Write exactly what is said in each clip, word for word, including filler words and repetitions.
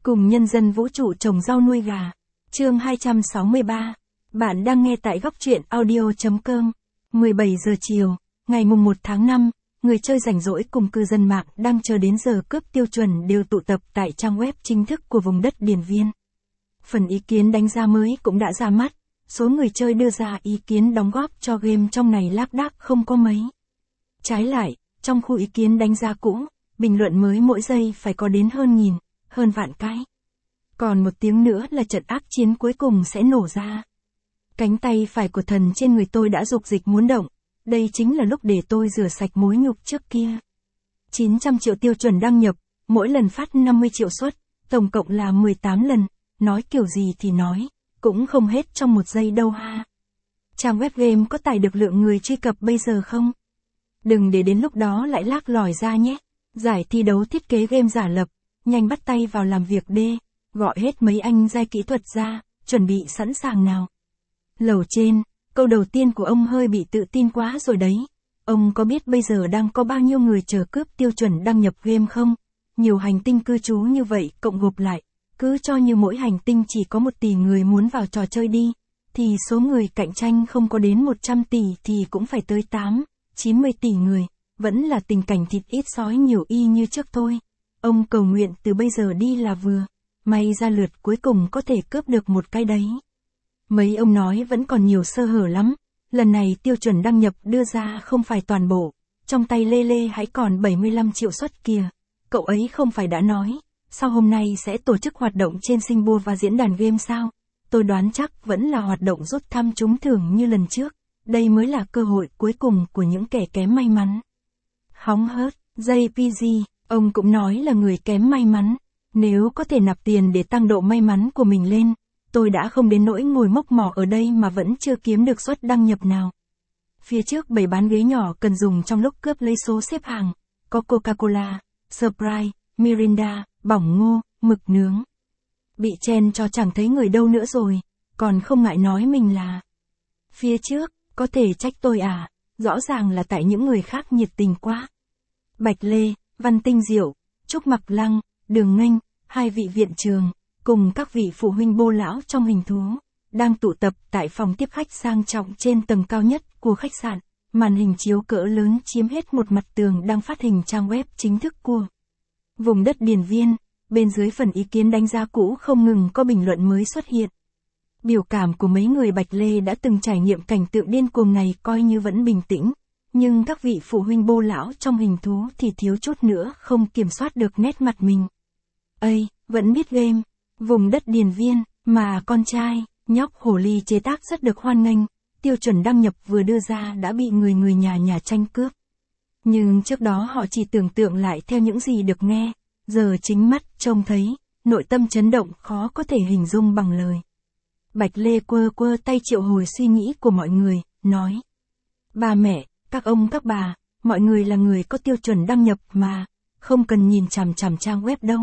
Cùng nhân dân vũ trụ trồng rau nuôi gà. Chương hai trăm sáu mươi ba. Bạn đang nghe tại góc truyện audio.com. mười bảy giờ chiều, ngày mùng một tháng năm, người chơi rảnh rỗi cùng cư dân mạng đang chờ đến giờ cướp tiêu chuẩn đều tụ tập tại trang web chính thức của vùng đất Điền Viên. Phần ý kiến đánh giá mới cũng đã ra mắt, số người chơi đưa ra ý kiến đóng góp cho game trong này lác đác không có mấy. Trái lại, trong khu ý kiến đánh giá cũ, bình luận mới mỗi giây phải có đến hơn nghìn, hơn vạn cái. Còn một tiếng nữa là trận ác chiến cuối cùng sẽ nổ ra. Cánh tay phải của thần trên người tôi đã dục dịch muốn động, đây chính là lúc để tôi rửa sạch mối nhục trước kia. chín trăm triệu tiêu chuẩn đăng nhập, mỗi lần phát năm mươi triệu suất, tổng cộng là mười tám lần, nói kiểu gì thì nói, cũng không hết trong một giây đâu ha. Trang web game có tải được lượng người truy cập bây giờ không? Đừng để đến lúc đó lại lác lòi ra nhé. Giải thi đấu thiết kế game giả lập, nhanh bắt tay vào làm việc đi, gọi hết mấy anh giai kỹ thuật ra, chuẩn bị sẵn sàng nào. Lầu trên, câu đầu tiên của ông hơi bị tự tin quá rồi đấy. Ông có biết bây giờ đang có bao nhiêu người chờ cướp tiêu chuẩn đăng nhập game không? Nhiều hành tinh cư trú như vậy cộng gộp lại, cứ cho như mỗi hành tinh chỉ có một tỷ người muốn vào trò chơi đi, thì số người cạnh tranh không có đến một trăm tỷ thì cũng phải tới tám, chín mươi tỷ người, vẫn là tình cảnh thịt ít sói nhiều y như trước thôi. Ông cầu nguyện từ bây giờ đi là vừa, may ra lượt cuối cùng có thể cướp được một cái đấy. Mấy ông nói vẫn còn nhiều sơ hở lắm, lần này tiêu chuẩn đăng nhập đưa ra không phải toàn bộ, trong tay Lê Lê hãy còn bảy mươi lăm triệu suất kìa, cậu ấy không phải đã nói, sau hôm nay sẽ tổ chức hoạt động trên Sinh Bua và diễn đàn game sao? Tôi đoán chắc vẫn là hoạt động rút thăm trúng thưởng như lần trước, đây mới là cơ hội cuối cùng của những kẻ kém may mắn. Hóng hớt, jay pê giê, ông cũng nói là người kém may mắn, nếu có thể nạp tiền để tăng độ may mắn của mình lên, tôi đã không đến nỗi ngồi mốc mỏ ở đây mà vẫn chưa kiếm được suất đăng nhập nào. Phía trước bày bán ghế nhỏ cần dùng trong lúc cướp lấy số xếp hàng, có Coca-Cola, Sprite, Mirinda, bỏng ngô, mực nướng. Bị chen cho chẳng thấy người đâu nữa rồi, còn không ngại nói mình là phía trước, có thể trách tôi à, rõ ràng là tại những người khác nhiệt tình quá. Bạch Lê, Văn Tinh Diệu, Trúc Mặc Lăng, Đường Nghênh, hai vị viện trường, cùng các vị phụ huynh bô lão trong hình thú, đang tụ tập tại phòng tiếp khách sang trọng trên tầng cao nhất của khách sạn, màn hình chiếu cỡ lớn chiếm hết một mặt tường đang phát hình trang web chính thức của vùng đất Điền Viên, bên dưới phần ý kiến đánh giá cũ không ngừng có bình luận mới xuất hiện. Biểu cảm của mấy người Bạch Lê đã từng trải nghiệm cảnh tượng điên cuồng này coi như vẫn bình tĩnh, nhưng các vị phụ huynh bô lão trong hình thú thì thiếu chút nữa không kiểm soát được nét mặt mình. Ây, vẫn biết game, vùng đất Điền Viên, mà con trai, nhóc hồ ly chế tác rất được hoan nghênh, tiêu chuẩn đăng nhập vừa đưa ra đã bị người người nhà nhà tranh cướp. Nhưng trước đó họ chỉ tưởng tượng lại theo những gì được nghe, giờ chính mắt trông thấy, nội tâm chấn động khó có thể hình dung bằng lời. Bạch Lê quơ quơ tay triệu hồi suy nghĩ của mọi người, nói: Ba mẹ, các ông các bà, mọi người là người có tiêu chuẩn đăng nhập mà, không cần nhìn chằm chằm trang web đâu.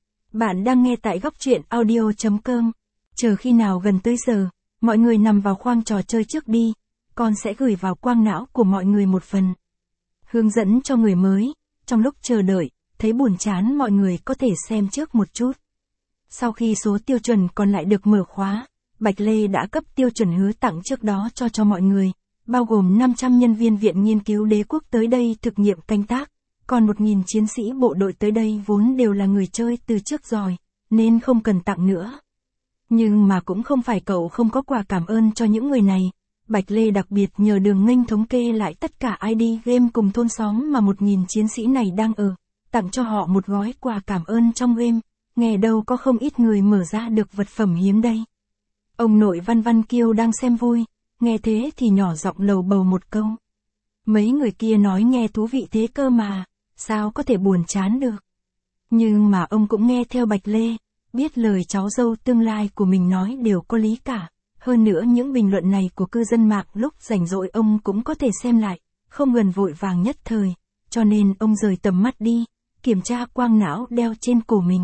Bạn đang nghe tại góc truyện audio.com, chờ khi nào gần tới giờ, mọi người nằm vào khoang trò chơi trước đi, con sẽ gửi vào quang não của mọi người một phần hướng dẫn cho người mới, trong lúc chờ đợi, thấy buồn chán mọi người có thể xem trước một chút. Sau khi số tiêu chuẩn còn lại được mở khóa, Bạch Lê đã cấp tiêu chuẩn hứa tặng trước đó cho cho mọi người, bao gồm năm trăm nhân viên viện nghiên cứu đế quốc tới đây thực nghiệm canh tác, còn một nghìn chiến sĩ bộ đội tới đây vốn đều là người chơi từ trước rồi, nên không cần tặng nữa. Nhưng mà cũng không phải cậu không có quà cảm ơn cho những người này. Bạch Lê đặc biệt nhờ Đường Nghênh thống kê lại tất cả i đê game cùng thôn xóm mà một nghìn chiến sĩ này đang ở, tặng cho họ một gói quà cảm ơn trong game, nghe đâu có không ít người mở ra được vật phẩm hiếm đây. Ông nội Văn Văn Kiêu đang xem vui, nghe thế thì nhỏ giọng lầu bầu một câu. Mấy người kia nói nghe thú vị thế cơ mà, sao có thể buồn chán được. Nhưng mà ông cũng nghe theo Bạch Lê, biết lời cháu dâu tương lai của mình nói đều có lý cả. Hơn nữa những bình luận này của cư dân mạng lúc rảnh rỗi ông cũng có thể xem lại, không gần vội vàng nhất thời, cho nên ông rời tầm mắt đi, kiểm tra quang não đeo trên cổ mình.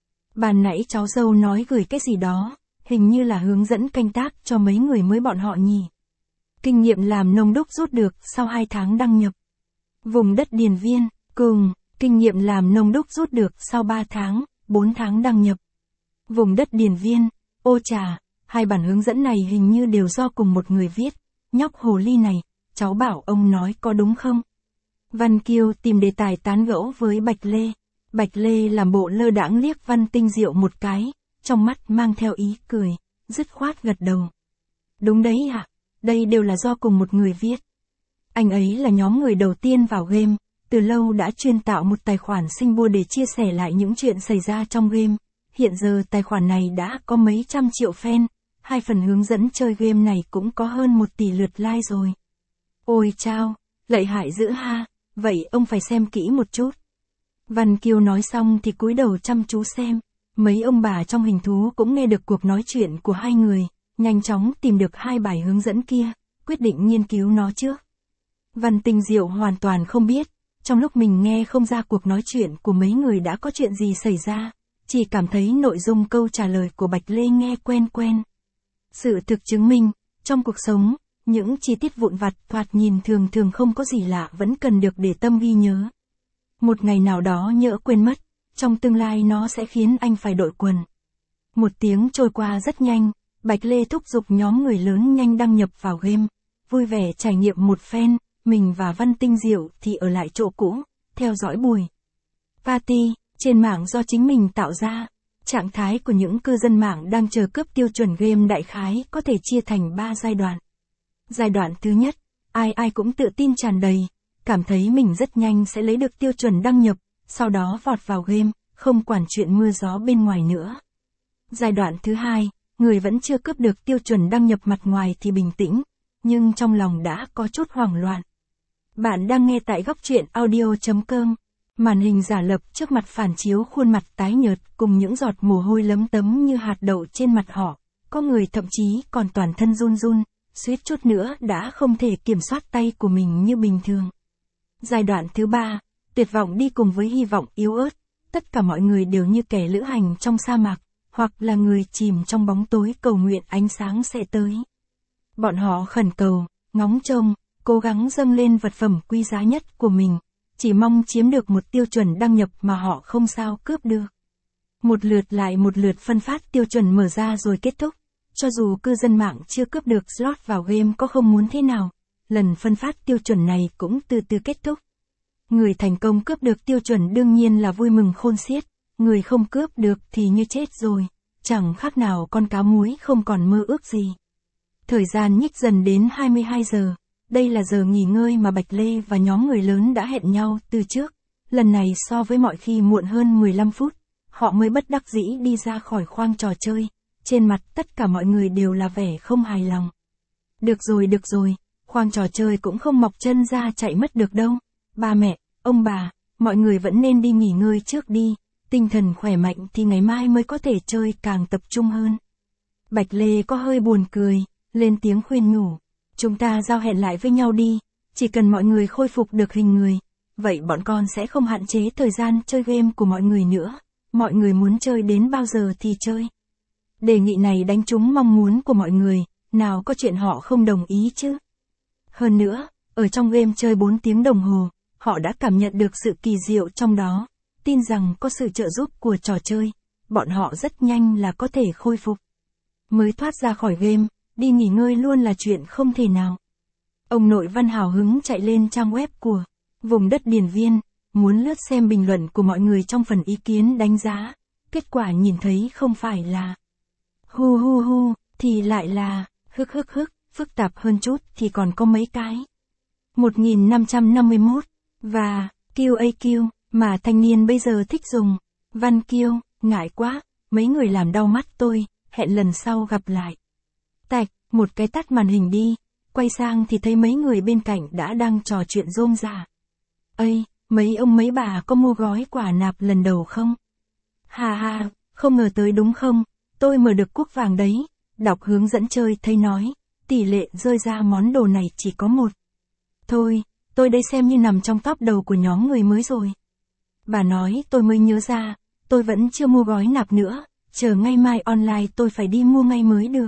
Ban nãy cháu dâu nói gửi cái gì đó, hình như là hướng dẫn canh tác cho mấy người mới bọn họ nhỉ. Kinh nghiệm làm nông đúc rút được sau hai tháng đăng nhập. Vùng đất Điền Viên, cùng, kinh nghiệm làm nông đúc rút được sau ba tháng, bốn tháng đăng nhập. Vùng đất Điền Viên, ô trà, hai bản hướng dẫn này hình như đều do cùng một người viết. Nhóc hồ ly này, cháu bảo ông nói có đúng không? Văn Kiêu tìm đề tài tán gẫu với Bạch Lê. Bạch Lê làm bộ lơ đãng liếc Văn Tinh Diệu một cái, trong mắt mang theo ý cười, dứt khoát gật đầu. Đúng đấy ạ, đây đều là do cùng một người viết. Anh ấy là nhóm người đầu tiên vào game, từ lâu đã chuyên tạo một tài khoản sinh bua để chia sẻ lại những chuyện xảy ra trong game. Hiện giờ tài khoản này đã có mấy trăm triệu fan, hai phần hướng dẫn chơi game này cũng có hơn một tỷ lượt like rồi. Ôi chao, lợi hại dữ ha, vậy ông phải xem kỹ một chút. Văn Kiêu nói xong thì cúi đầu chăm chú xem, mấy ông bà trong hình thú cũng nghe được cuộc nói chuyện của hai người, nhanh chóng tìm được hai bài hướng dẫn kia, quyết định nghiên cứu nó trước. Văn Tinh Diệu hoàn toàn không biết, trong lúc mình nghe không ra cuộc nói chuyện của mấy người đã có chuyện gì xảy ra, chỉ cảm thấy nội dung câu trả lời của Bạch Lê nghe quen quen. Sự thực chứng minh, trong cuộc sống, những chi tiết vụn vặt thoạt nhìn thường thường không có gì lạ vẫn cần được để tâm ghi nhớ. Một ngày nào đó nhỡ quên mất, trong tương lai nó sẽ khiến anh phải đội quần. Một tiếng trôi qua rất nhanh, Bạch Lê thúc giục nhóm người lớn nhanh đăng nhập vào game, vui vẻ trải nghiệm một phen, mình và Văn Tinh Diệu thì ở lại chỗ cũ, theo dõi buổi party trên mạng do chính mình tạo ra. Trạng thái của những cư dân mạng đang chờ cấp tiêu chuẩn game đại khái có thể chia thành ba giai đoạn. Giai đoạn thứ nhất, ai ai cũng tự tin tràn đầy, cảm thấy mình rất nhanh sẽ lấy được tiêu chuẩn đăng nhập, sau đó vọt vào game, không quản chuyện mưa gió bên ngoài nữa. Giai đoạn thứ hai, người vẫn chưa cướp được tiêu chuẩn đăng nhập mặt ngoài thì bình tĩnh, nhưng trong lòng đã có chút hoảng loạn. Bạn đang nghe tại góc truyện audio chấm com. Màn hình giả lập trước mặt phản chiếu khuôn mặt tái nhợt cùng những giọt mồ hôi lấm tấm như hạt đậu trên mặt họ, có người thậm chí còn toàn thân run run, suýt chút nữa đã không thể kiểm soát tay của mình như bình thường. Giai đoạn thứ ba, tuyệt vọng đi cùng với hy vọng yếu ớt, tất cả mọi người đều như kẻ lữ hành trong sa mạc, hoặc là người chìm trong bóng tối cầu nguyện ánh sáng sẽ tới. Bọn họ khẩn cầu, ngóng trông, cố gắng dâng lên vật phẩm quý giá nhất của mình, chỉ mong chiếm được một tiêu chuẩn đăng nhập mà họ không sao cướp được. Một lượt lại một lượt phân phát tiêu chuẩn mở ra rồi kết thúc, cho dù cư dân mạng chưa cướp được slot vào game có không muốn thế nào, lần phân phát tiêu chuẩn này cũng từ từ kết thúc. Người thành công cướp được tiêu chuẩn đương nhiên là vui mừng khôn xiết, người không cướp được thì như chết rồi, chẳng khác nào con cá muối không còn mơ ước gì. Thời gian nhích dần đến hai mươi hai giờ. Đây là giờ nghỉ ngơi mà Bạch Lê và nhóm người lớn đã hẹn nhau từ trước. Lần này so với mọi khi muộn hơn mười lăm phút, họ mới bất đắc dĩ đi ra khỏi khoang trò chơi. Trên mặt tất cả mọi người đều là vẻ không hài lòng. Được rồi được rồi, khoang trò chơi cũng không mọc chân ra chạy mất được đâu. Ba mẹ, ông bà, mọi người vẫn nên đi nghỉ ngơi trước đi. Tinh thần khỏe mạnh thì ngày mai mới có thể chơi càng tập trung hơn. Bạch Lê có hơi buồn cười, lên tiếng khuyên nhủ. Chúng ta giao hẹn lại với nhau đi, chỉ cần mọi người khôi phục được hình người, vậy bọn con sẽ không hạn chế thời gian chơi game của mọi người nữa, mọi người muốn chơi đến bao giờ thì chơi. Đề nghị này đánh trúng mong muốn của mọi người, nào có chuyện họ không đồng ý chứ. Hơn nữa, ở trong game chơi bốn tiếng đồng hồ, họ đã cảm nhận được sự kỳ diệu trong đó, tin rằng có sự trợ giúp của trò chơi, bọn họ rất nhanh là có thể khôi phục. Mới thoát ra khỏi game, đi nghỉ ngơi luôn là chuyện không thể nào. Ông nội Văn hào hứng chạy lên trang web của vùng đất Điền Viên, muốn lướt xem bình luận của mọi người trong phần ý kiến đánh giá. Kết quả nhìn thấy không phải là hu hu hu, thì lại là hức hức hức, phức tạp hơn chút thì còn có mấy cái. một nghìn năm trăm năm mươi mốt và quy a quy mà thanh niên bây giờ thích dùng. Văn Kiêu, ngại quá, mấy người làm đau mắt tôi, hẹn lần sau gặp lại. Tạch, một cái tắt màn hình đi, quay sang thì thấy mấy người bên cạnh đã đang trò chuyện rôm rả. Ây, mấy ông mấy bà có mua gói quả nạp lần đầu không? Hà hà, không ngờ tới đúng không, tôi mở được cuốc vàng đấy, đọc hướng dẫn chơi thấy nói, tỷ lệ rơi ra món đồ này chỉ có một. Thôi, tôi đây xem như nằm trong top đầu của nhóm người mới rồi. Bà nói tôi mới nhớ ra, tôi vẫn chưa mua gói nạp nữa, chờ ngay mai online tôi phải đi mua ngay mới được.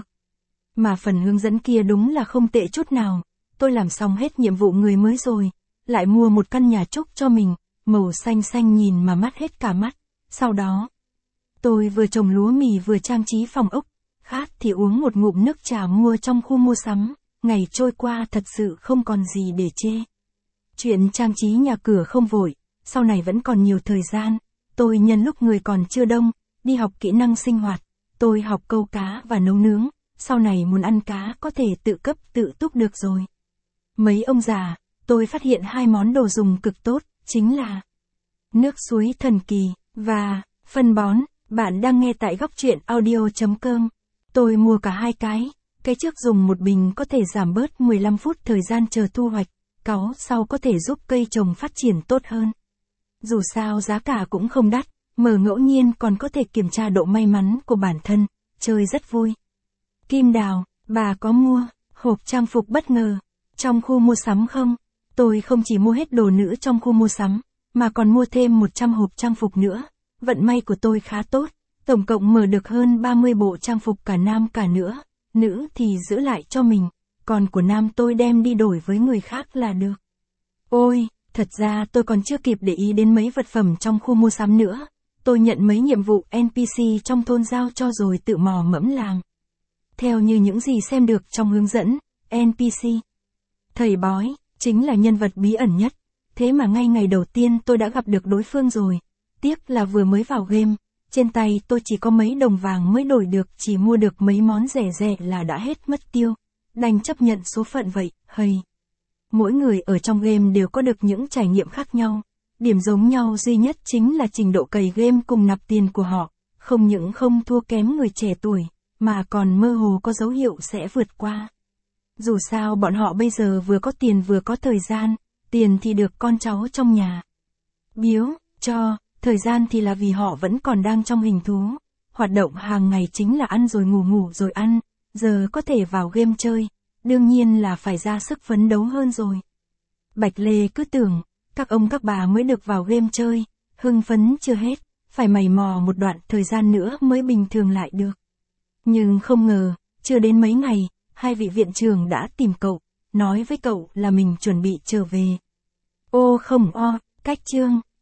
Mà phần hướng dẫn kia đúng là không tệ chút nào, tôi làm xong hết nhiệm vụ người mới rồi, lại mua một căn nhà trúc cho mình, màu xanh xanh nhìn mà mắt hết cả mắt, sau đó Tôi vừa trồng lúa mì vừa trang trí phòng ốc, khát thì uống một ngụm nước trà mua trong khu mua sắm, ngày trôi qua thật sự không còn gì để chê. Chuyện trang trí nhà cửa không vội, sau này vẫn còn nhiều thời gian, tôi nhân lúc người còn chưa đông, đi học kỹ năng sinh hoạt, tôi học câu cá và nấu nướng, sau này muốn ăn cá có thể tự cấp tự túc được rồi. Mấy ông già, tôi phát hiện hai món đồ dùng cực tốt, chính là nước suối thần kỳ, và phân bón. Bạn đang nghe tại góc truyện audio.com. Tôi mua cả hai cái, cái trước dùng một bình có thể giảm bớt mười lăm phút thời gian chờ thu hoạch, cáu sau có thể giúp cây trồng phát triển tốt hơn. Dù sao giá cả cũng không đắt, mở ngẫu nhiên còn có thể kiểm tra độ may mắn của bản thân, chơi rất vui. Kim đào, bà có mua hộp trang phục bất ngờ trong khu mua sắm không? Tôi không chỉ mua hết đồ nữ trong khu mua sắm, mà còn mua thêm một trăm hộp trang phục nữa. Vận may của tôi khá tốt, tổng cộng mở được hơn ba mươi bộ trang phục cả nam cả nữa, nữ thì giữ lại cho mình, còn của nam tôi đem đi đổi với người khác là được. Ôi, thật ra tôi còn chưa kịp để ý đến mấy vật phẩm trong khu mua sắm nữa, tôi nhận mấy nhiệm vụ en pê xê trong thôn giao cho rồi tự mò mẫm làm. Theo như những gì xem được trong hướng dẫn, en pê xê, thầy bói, chính là nhân vật bí ẩn nhất, thế mà ngay ngày đầu tiên tôi đã gặp được đối phương rồi. Tiếc là vừa mới vào game, trên tay tôi chỉ có mấy đồng vàng mới đổi được, chỉ mua được mấy món rẻ rẻ là đã hết mất tiêu. Đành chấp nhận số phận vậy, hầy. Mỗi người ở trong game đều có được những trải nghiệm khác nhau. Điểm giống nhau duy nhất chính là trình độ cày game cùng nạp tiền của họ, không những không thua kém người trẻ tuổi, mà còn mơ hồ có dấu hiệu sẽ vượt qua. Dù sao bọn họ bây giờ vừa có tiền vừa có thời gian, tiền thì được con cháu trong nhà biếu, cho. Thời gian thì là vì họ vẫn còn đang trong hình thú. Hoạt động hàng ngày chính là ăn rồi ngủ ngủ rồi ăn, giờ có thể vào game chơi, đương nhiên là phải ra sức phấn đấu hơn rồi. Bạch Lê cứ tưởng, các ông các bà mới được vào game chơi, hưng phấn chưa hết, phải mày mò một đoạn thời gian nữa mới bình thường lại được. Nhưng không ngờ, chưa đến mấy ngày, hai vị viện trưởng đã tìm cậu, nói với cậu là mình chuẩn bị trở về. Ô không o, cách chương.